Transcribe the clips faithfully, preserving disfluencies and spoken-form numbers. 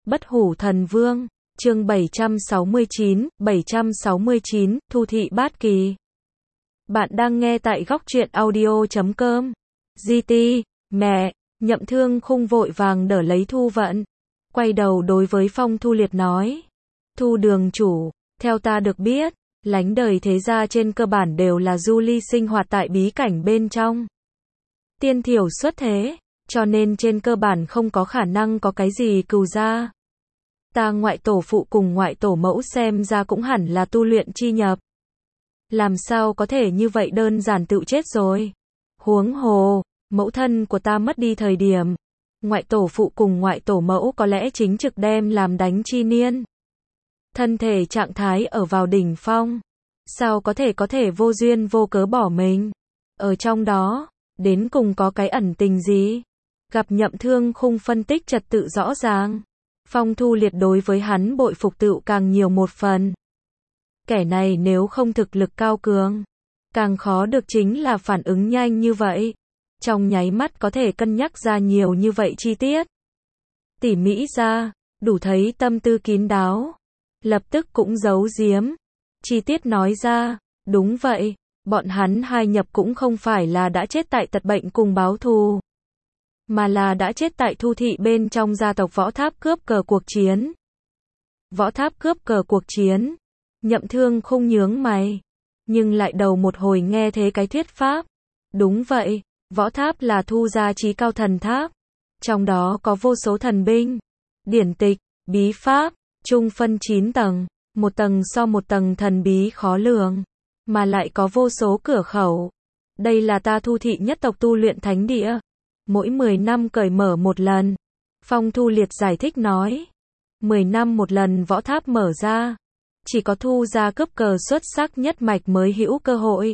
Bất hủ thần vương, chương bảy trăm sáu mươi chín, bảy trăm sáu mươi chín, Thu thị bát kỳ. Bạn đang nghe tại góc truyện audio chấm com. giê tê, mẹ, Nhậm Thương Khung vội vàng đỡ lấy Thu Vận. Quay đầu đối với Phong Thu Liệt nói. Thu đường chủ, theo ta được biết, lánh đời thế gia trên cơ bản đều là du ly sinh hoạt tại bí cảnh bên trong. Tiên thiểu xuất thế, cho nên trên cơ bản không có khả năng có cái gì cừu gia. Ta ngoại tổ phụ cùng ngoại tổ mẫu xem ra cũng hẳn là tu luyện chi nhập. Làm sao có thể như vậy đơn giản tự chết rồi. Huống hồ, mẫu thân của ta mất đi thời điểm. Ngoại tổ phụ cùng ngoại tổ mẫu có lẽ chính trực đem làm đánh chi niên. Thân thể trạng thái ở vào đỉnh phong. Sao có thể có thể vô duyên vô cớ bỏ mình. Ở trong đó, đến cùng có cái ẩn tình gì? Gặp Nhậm Thương Khung phân tích trật tự rõ ràng. Phong Thu Liệt đối với hắn bội phục tựu càng nhiều một phần. Kẻ này nếu không thực lực cao cường, càng khó được chính là phản ứng nhanh như vậy. Trong nháy mắt có thể cân nhắc ra nhiều như vậy chi tiết. Tỉ mỉ ra, đủ thấy tâm tư kín đáo. Lập tức cũng giấu giếm. Chi tiết nói ra, đúng vậy, bọn hắn hai nhập cũng không phải là đã chết tại tật bệnh cùng báo thù. Mà là đã chết tại Thu thị bên trong gia tộc Võ Tháp cướp cờ cuộc chiến. Võ Tháp cướp cờ cuộc chiến. Nhậm Thương Khung nhướng mày. Nhưng lại đầu một hồi nghe thế cái thuyết pháp. Đúng vậy, Võ Tháp là Thu gia chí cao thần tháp. Trong đó có vô số thần binh, điển tịch, bí pháp, chung phân chín tầng. Một tầng so một tầng thần bí khó lường. Mà lại có vô số cửa khẩu. Đây là ta Thu thị nhất tộc tu luyện thánh địa. Mỗi mười năm cởi mở một lần. Phong Thu Liệt giải thích nói. mười năm một lần Võ Tháp mở ra. Chỉ có Thu gia cướp cờ xuất sắc nhất mạch mới hữu cơ hội.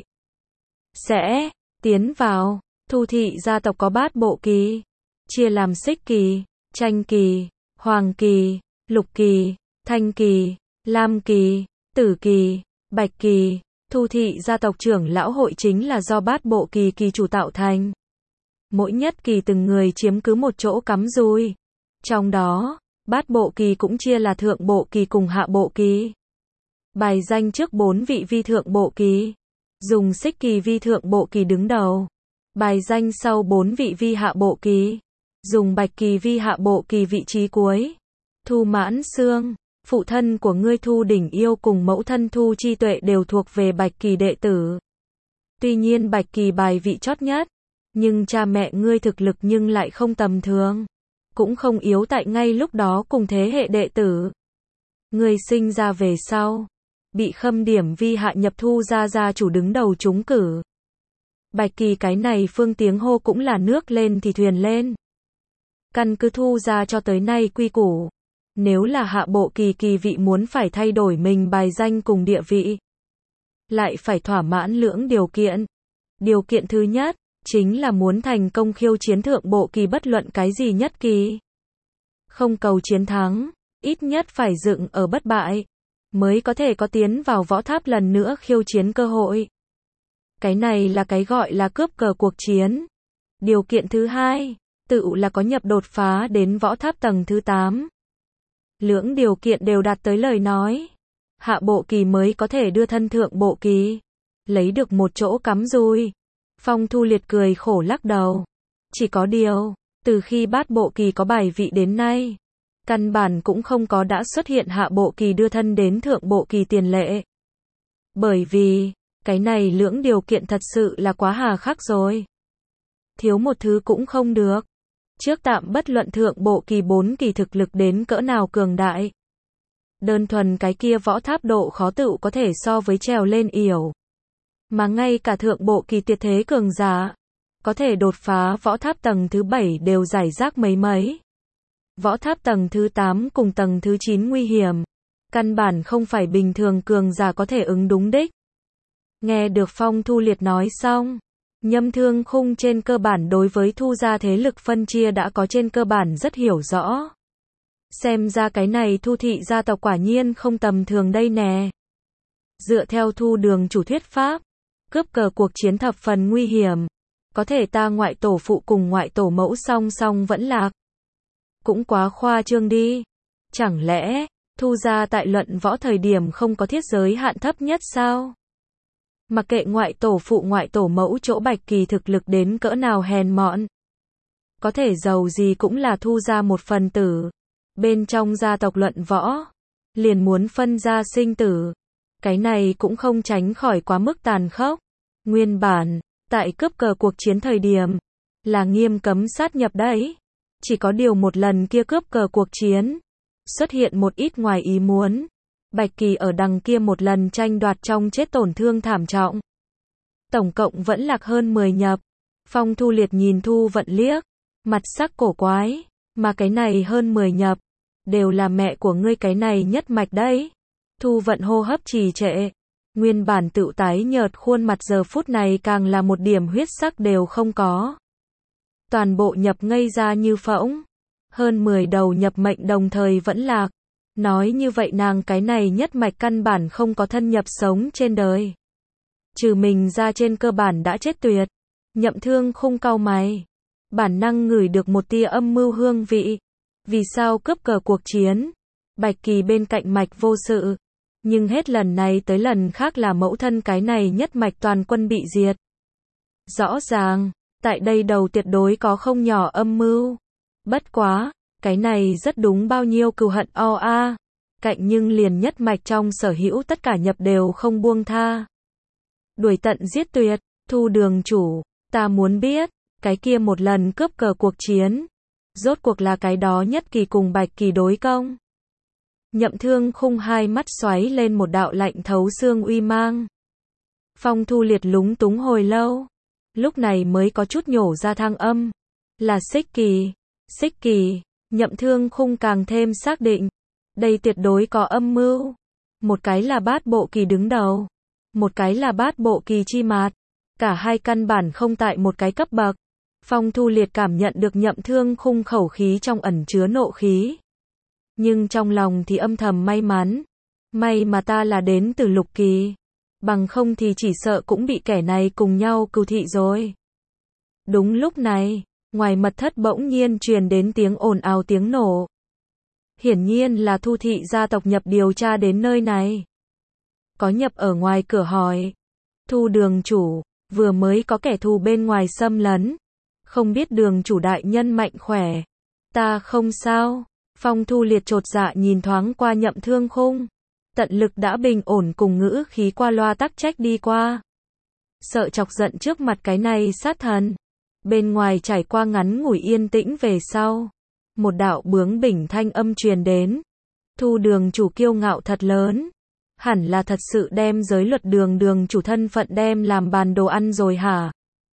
Sẽ tiến vào. Thu thị gia tộc có bát bộ kỳ. Chia làm xích kỳ, tranh kỳ, hoàng kỳ, lục kỳ, thanh kỳ, lam kỳ, tử kỳ, bạch kỳ. Thu thị gia tộc trưởng lão hội chính là do bát bộ kỳ kỳ chủ tạo thành. Mỗi nhất kỳ từng người chiếm cứ một chỗ cắm dùi. Trong đó, bát bộ kỳ cũng chia là thượng bộ kỳ cùng hạ bộ kỳ. Bài danh trước bốn vị vi thượng bộ kỳ. Dùng xích kỳ vi thượng bộ kỳ đứng đầu. Bài danh sau bốn vị vi hạ bộ kỳ. Dùng bạch kỳ vi hạ bộ kỳ vị trí cuối. Thu Mãn Xương, phụ thân của ngươi Thu Đỉnh Yêu cùng mẫu thân Thu Chi Tuệ đều thuộc về bạch kỳ đệ tử. Tuy nhiên bạch kỳ bài vị chót nhất. Nhưng cha mẹ ngươi thực lực nhưng lại không tầm thường. Cũng không yếu tại ngay lúc đó cùng thế hệ đệ tử. Ngươi sinh ra về sau. Bị khâm điểm vi hạ nhập Thu gia gia chủ đứng đầu trúng cử. Bạch kỳ cái này phương tiếng hô cũng là nước lên thì thuyền lên. Căn cứ Thu gia cho tới nay quy củ. Nếu là hạ bộ kỳ kỳ vị muốn phải thay đổi mình bài danh cùng địa vị. Lại phải thỏa mãn lưỡng điều kiện. Điều kiện thứ nhất. Chính là muốn thành công khiêu chiến thượng bộ kỳ bất luận cái gì nhất kỳ. Không cầu chiến thắng, ít nhất phải dựng ở bất bại, mới có thể có tiến vào Võ Tháp lần nữa khiêu chiến cơ hội. Cái này là cái gọi là cướp cờ cuộc chiến. Điều kiện thứ hai, tự là có nhập đột phá đến Võ Tháp tầng thứ tám. Lưỡng điều kiện đều đạt tới lời nói. Hạ bộ kỳ mới có thể đưa thân thượng bộ kỳ. Lấy được một chỗ cắm dùi. Phong Thu Liệt cười khổ lắc đầu. Chỉ có điều, từ khi bát bộ kỳ có bài vị đến nay, căn bản cũng không có đã xuất hiện hạ bộ kỳ đưa thân đến thượng bộ kỳ tiền lệ. Bởi vì, cái này lưỡng điều kiện thật sự là quá hà khắc rồi. Thiếu một thứ cũng không được. Trước tạm bất luận thượng bộ kỳ bốn kỳ thực lực đến cỡ nào cường đại. Đơn thuần cái kia Võ Tháp độ khó tựu có thể so với trèo lên yểu. Mà ngay cả thượng bộ kỳ tuyệt thế cường giả, có thể đột phá Võ Tháp tầng thứ bảy đều giải rác mấy mấy. Võ Tháp tầng thứ tám cùng tầng thứ chín nguy hiểm. Căn bản không phải bình thường cường giả có thể ứng đúng đích. Nghe được Phong Thu Liệt nói xong, Nhâm Thương Khung trên cơ bản đối với Thu gia thế lực phân chia đã có trên cơ bản rất hiểu rõ. Xem ra cái này Thu thị gia tộc quả nhiên không tầm thường đây nè. Dựa theo Thu đường chủ thuyết pháp, cướp cờ cuộc chiến thập phần nguy hiểm. Có thể ta ngoại tổ phụ cùng ngoại tổ mẫu song song vẫn lạc. Cũng quá khoa trương đi. Chẳng lẽ, Thu gia tại luận võ thời điểm không có thiết giới hạn thấp nhất sao? Mặc kệ ngoại tổ phụ ngoại tổ mẫu chỗ Bạch Kỳ thực lực đến cỡ nào hèn mọn. Có thể giàu gì cũng là Thu gia một phần tử. Bên trong gia tộc luận võ, liền muốn phân gia sinh tử. Cái này cũng không tránh khỏi quá mức tàn khốc. Nguyên bản, tại cướp cờ cuộc chiến thời điểm, là nghiêm cấm sát nhập đấy. Chỉ có điều một lần kia cướp cờ cuộc chiến, xuất hiện một ít ngoài ý muốn. Bạch Kỳ ở đằng kia một lần tranh đoạt trong chết tổn thương thảm trọng. Tổng cộng vẫn lạc hơn mười nhập. Phong Thu Liệt nhìn Thu Vận liếc, mặt sắc cổ quái, mà cái này hơn mười nhập, đều là mẹ của ngươi cái này nhất mạch đấy. Thu Vận hô hấp trì trệ, nguyên bản tựu tái nhợt khuôn mặt giờ phút này càng là một điểm huyết sắc đều không có. Toàn bộ nhập ngây ra như phỗng, hơn mười đầu nhập mệnh đồng thời vẫn lạc. Nói như vậy nàng cái này nhất mạch căn bản không có thân nhập sống trên đời. Trừ mình ra trên cơ bản đã chết tuyệt. Nhậm Thương Khung cau mày, bản năng ngửi được một tia âm mưu hương vị. Vì sao cướp cờ cuộc chiến? Bạch Kỳ bên cạnh mạch vô sự, nhưng hết lần này tới lần khác là mẫu thân cái này nhất mạch toàn quân bị diệt. Rõ ràng, tại đây đầu tuyệt đối có không nhỏ âm mưu. Bất quá, cái này rất đúng bao nhiêu cừu hận o a. Cạnh nhưng liền nhất mạch trong sở hữu tất cả nhập đều không buông tha. Đuổi tận giết tuyệt, Thu đường chủ, ta muốn biết, cái kia một lần cướp cờ cuộc chiến, rốt cuộc là cái đó nhất kỳ cùng Bạch Kỳ đối công. Nhậm Thương Khung hai mắt xoáy lên một đạo lạnh thấu xương uy mang. Phong Thu Liệt lúng túng hồi lâu, lúc này mới có chút nhổ ra thang âm. Là Xích Kỳ, Xích Kỳ, Nhậm Thương Khung càng thêm xác định, đây tuyệt đối có âm mưu. Một cái là Bát Bộ Kỳ đứng đầu, một cái là Bát Bộ Kỳ chi mạt, cả hai căn bản không tại một cái cấp bậc. Phong Thu Liệt cảm nhận được Nhậm Thương Khung khẩu khí trong ẩn chứa nộ khí. Nhưng trong lòng thì âm thầm may mắn. May mà ta là đến từ Lục Kỳ. Bằng không thì chỉ sợ cũng bị kẻ này cùng nhau cừu thị rồi. Đúng lúc này, ngoài mật thất bỗng nhiên truyền đến tiếng ồn ào tiếng nổ. Hiển nhiên là Thu thị gia tộc nhập điều tra đến nơi này. Có nhập ở ngoài cửa hỏi. Thu đường chủ, vừa mới có kẻ thù bên ngoài xâm lấn. Không biết đường chủ đại nhân mạnh khỏe. Ta không sao. Phong Thu Liệt chột dạ nhìn thoáng qua Nhậm Thương Khung. Tận lực đã bình ổn cùng ngữ khí qua loa tắc trách đi qua. Sợ chọc giận trước mặt cái này sát thần. Bên ngoài trải qua ngắn ngủi yên tĩnh về sau. Một đạo bướng bỉnh thanh âm truyền đến. Thu đường chủ kiêu ngạo thật lớn. Hẳn là thật sự đem giới luật đường đường chủ thân phận đem làm bàn đồ ăn rồi hả?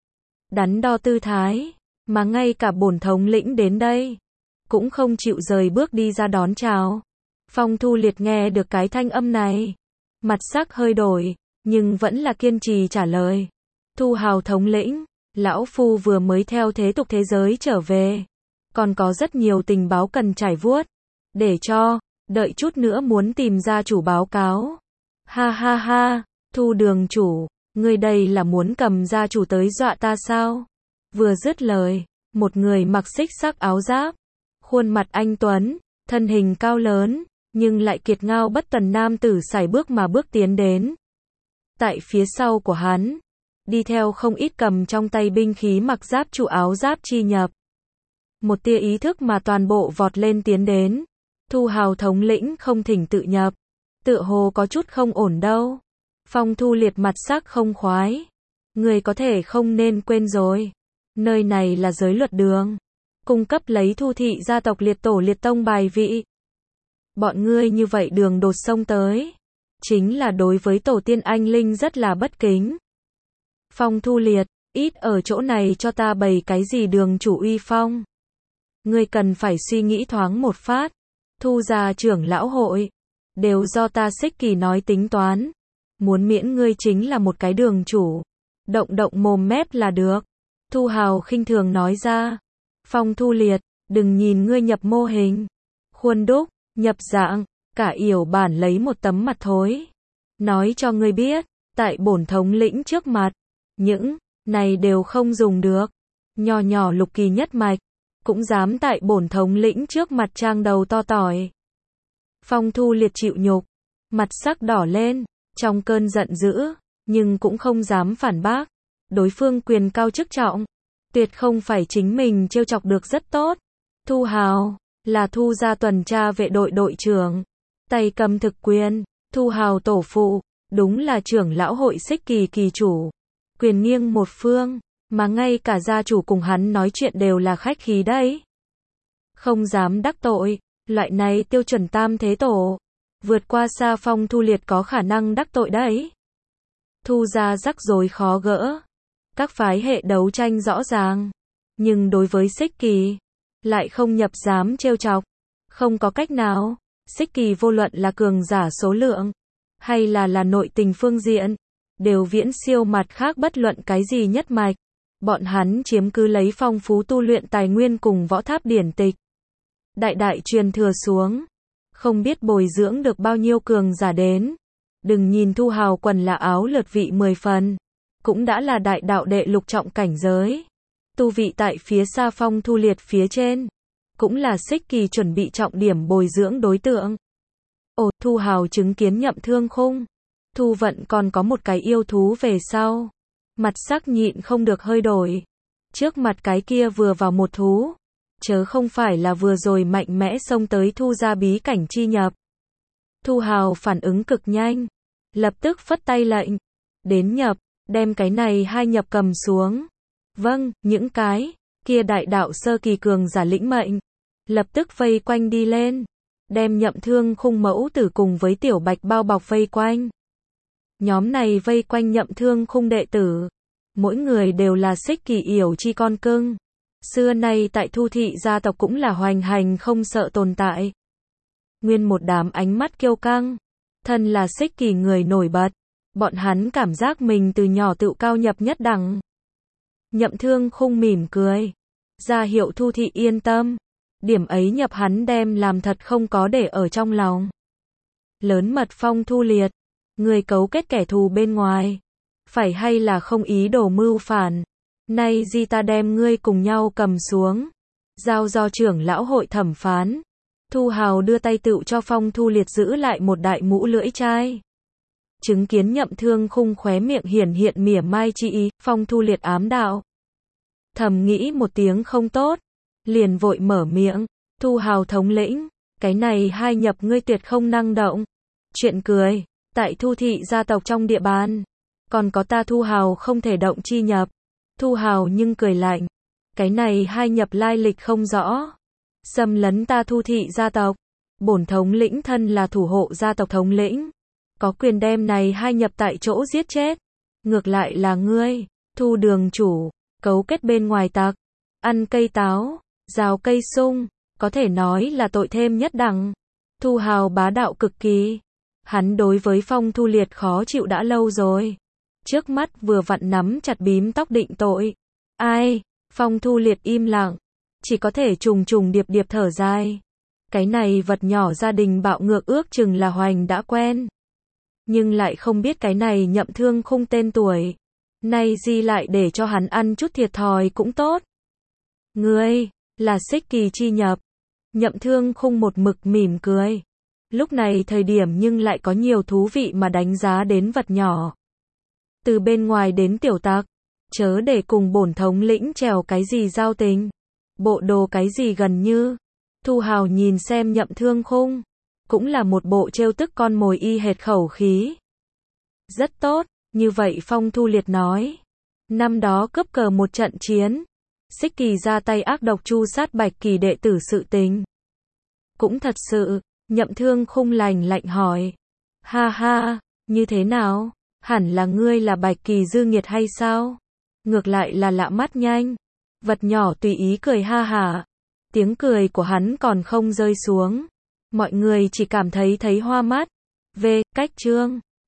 Đắn đo tư thái, mà ngay cả bổn thống lĩnh đến đây, cũng không chịu rời bước đi ra đón chào. Phong Thu Liệt nghe được cái thanh âm này, mặt sắc hơi đổi, nhưng vẫn là kiên trì trả lời. Thu Hào thống lĩnh, lão phu vừa mới theo thế tục thế giới trở về, còn có rất nhiều tình báo cần trải vuốt, để cho, đợi chút nữa muốn tìm gia chủ báo cáo. Ha ha ha, Thu đường chủ, ngươi đây là muốn cầm gia chủ tới dọa ta sao? Vừa dứt lời, một người mặc xích sắc áo giáp, khuôn mặt anh tuấn, thân hình cao lớn, nhưng lại kiệt ngao bất tuần nam tử sải bước mà bước tiến đến. Tại phía sau của hắn, đi theo không ít cầm trong tay binh khí mặc giáp trụ áo giáp chi nhập. Một tia ý thức mà toàn bộ vọt lên tiến đến. Thu Hào thống lĩnh không thỉnh tự nhập, tựa hồ có chút không ổn đâu. Phong Thu Liệt mặt sắc không khoái. Người có thể không nên quên rồi. Nơi này là giới luật đường. Cung cấp lấy Thu thị gia tộc liệt tổ liệt tông bài vị. Bọn ngươi như vậy đường đột xông tới. Chính là đối với tổ tiên anh linh rất là bất kính. Phong Thu Liệt, ít ở chỗ này cho ta bày cái gì đường chủ uy phong. Ngươi cần phải suy nghĩ thoáng một phát. Thu gia trưởng lão hội. Đều do ta Xích Kỳ nói tính toán. Muốn miễn ngươi chính là một cái đường chủ. Động động mồm mép là được. Thu Hào khinh thường nói ra. Phong Thu Liệt, đừng nhìn ngươi nhập mô hình. Khuôn đúc, nhập dạng, cả yểu bản lấy một tấm mặt thối. Nói cho ngươi biết, tại bổn thống lĩnh trước mặt, những này đều không dùng được. Nhỏ nhỏ Lục Kỳ nhất mạch, cũng dám tại bổn thống lĩnh trước mặt trang đầu to tỏi. Phong Thu Liệt chịu nhục, mặt sắc đỏ lên, trong cơn giận dữ, nhưng cũng không dám phản bác. Đối phương quyền cao chức trọng, tuyệt không phải chính mình trêu chọc được rất tốt. Thu Hào, là Thu gia tuần tra vệ đội đội trưởng, tay cầm thực quyền, Thu Hào tổ phụ, đúng là trưởng lão hội Xích Kỳ kỳ chủ, quyền nghiêng một phương, mà ngay cả gia chủ cùng hắn nói chuyện đều là khách khí đấy. Không dám đắc tội, loại này tiêu chuẩn tam thế tổ, vượt qua xa Phong Thu Liệt có khả năng đắc tội đấy. Thu gia rắc rối khó gỡ, các phái hệ đấu tranh rõ ràng, nhưng đối với Xích Kỳ, lại không nhập dám trêu chọc, không có cách nào. Xích Kỳ vô luận là cường giả số lượng, hay là là nội tình phương diện, đều viễn siêu mặt khác bất luận cái gì nhất mạch. Bọn hắn chiếm cứ lấy phong phú tu luyện tài nguyên cùng võ tháp điển tịch, đại đại truyền thừa xuống, không biết bồi dưỡng được bao nhiêu cường giả đến. Đừng nhìn Thu Hào quần là áo lượt vị mười phần, cũng đã là đại đạo đệ lục trọng cảnh giới. Tu vị tại phía xa Phong Thu Liệt phía trên, cũng là Xích Kỳ chuẩn bị trọng điểm bồi dưỡng đối tượng. Ồ, Thu Hào chứng kiến Nhậm Thương Khung, Thu Vận còn có một cái yêu thú về sau, mặt sắc nhịn không được hơi đổi. Trước mặt cái kia vừa vào một thú, chớ không phải là vừa rồi mạnh mẽ xông tới Thu gia bí cảnh chi nhập. Thu Hào phản ứng cực nhanh, lập tức phất tay lệnh, đến nhập, đem cái này hai nhập cầm xuống. Vâng, những cái kia đại đạo sơ kỳ cường giả lĩnh mệnh, lập tức vây quanh đi lên, đem Nhậm Thương Khung mẫu tử cùng với Tiểu Bạch bao bọc vây quanh. Nhóm này vây quanh Nhậm Thương Khung đệ tử, mỗi người đều là Xích Kỳ yểu chi con cưng. Xưa nay tại Thu thị gia tộc cũng là hoành hành không sợ tồn tại. Nguyên một đám ánh mắt kiêu căng, thân là Xích Kỳ người nổi bật, bọn hắn cảm giác mình từ nhỏ tự cao nhập nhất đẳng. Nhậm Thương Khung mỉm cười, ra hiệu Thu thị yên tâm, điểm ấy nhập hắn đem làm thật không có để ở trong lòng. Lớn mật Phong Thu Liệt, người cấu kết kẻ thù bên ngoài, phải hay là không ý đồ mưu phản, nay di ta đem ngươi cùng nhau cầm xuống, giao do trưởng lão hội thẩm phán. Thu Hào đưa tay tựu cho Phong Thu Liệt giữ lại một đại mũ lưỡi chai. Chứng kiến Nhậm Thương Khung khóe miệng hiển hiện mỉa mai chi ý, Phong Thu Liệt ám đạo. Thầm nghĩ một tiếng không tốt, liền vội mở miệng, Thu Hào thống lĩnh, cái này hai nhập ngươi tuyệt không năng động. Chuyện cười, tại Thu thị gia tộc trong địa bàn, còn có ta Thu Hào không thể động chi nhập. Thu Hào nhưng cười lạnh, cái này hai nhập lai lịch không rõ, xâm lấn ta Thu thị gia tộc, bổn thống lĩnh thân là thủ hộ gia tộc thống lĩnh, có quyền đem này hai nhập tại chỗ giết chết. Ngược lại là ngươi, Thu đường chủ, cấu kết bên ngoài tặc, ăn cây táo, rào cây sung, có thể nói là tội thêm nhất đẳng. Thu Hào bá đạo cực kỳ, hắn đối với Phong Thu Liệt khó chịu đã lâu rồi, trước mắt vừa vặn nắm chặt bím tóc định tội. Ai? Phong Thu Liệt im lặng, chỉ có thể trùng trùng điệp điệp thở dài. Cái này vật nhỏ gia đình bạo ngược ước chừng là hoành đã quen, nhưng lại không biết cái này Nhậm Thương Khung tên tuổi, nay di lại để cho hắn ăn chút thiệt thòi cũng tốt. Ngươi, là Xích Kỳ chi nhập. Nhậm Thương Khung một mực mỉm cười. Lúc này thời điểm nhưng lại có nhiều thú vị mà đánh giá đến vật nhỏ. Từ bên ngoài đến tiểu tặc, chớ để cùng bổn thống lĩnh trèo cái gì giao tình, bộ đồ cái gì gần như. Thu Hào nhìn xem Nhậm Thương Khung, cũng là một bộ trêu tức con mồi y hệt khẩu khí. Rất tốt, như vậy Phong Thu Liệt nói. Năm đó cướp cờ một trận chiến, Xích Kỳ ra tay ác độc tru sát Bạch Kỳ đệ tử sự tình. Cũng thật sự, Nhậm Thương Khung lành lạnh hỏi. Ha ha, như thế nào? Hẳn là ngươi là Bạch Kỳ dư nghiệt hay sao? Ngược lại là lạ mắt nhanh. Vật nhỏ tùy ý cười ha hả. Tiếng cười của hắn còn không rơi xuống. Mọi người chỉ cảm thấy thấy hoa mắt. V. Cách chương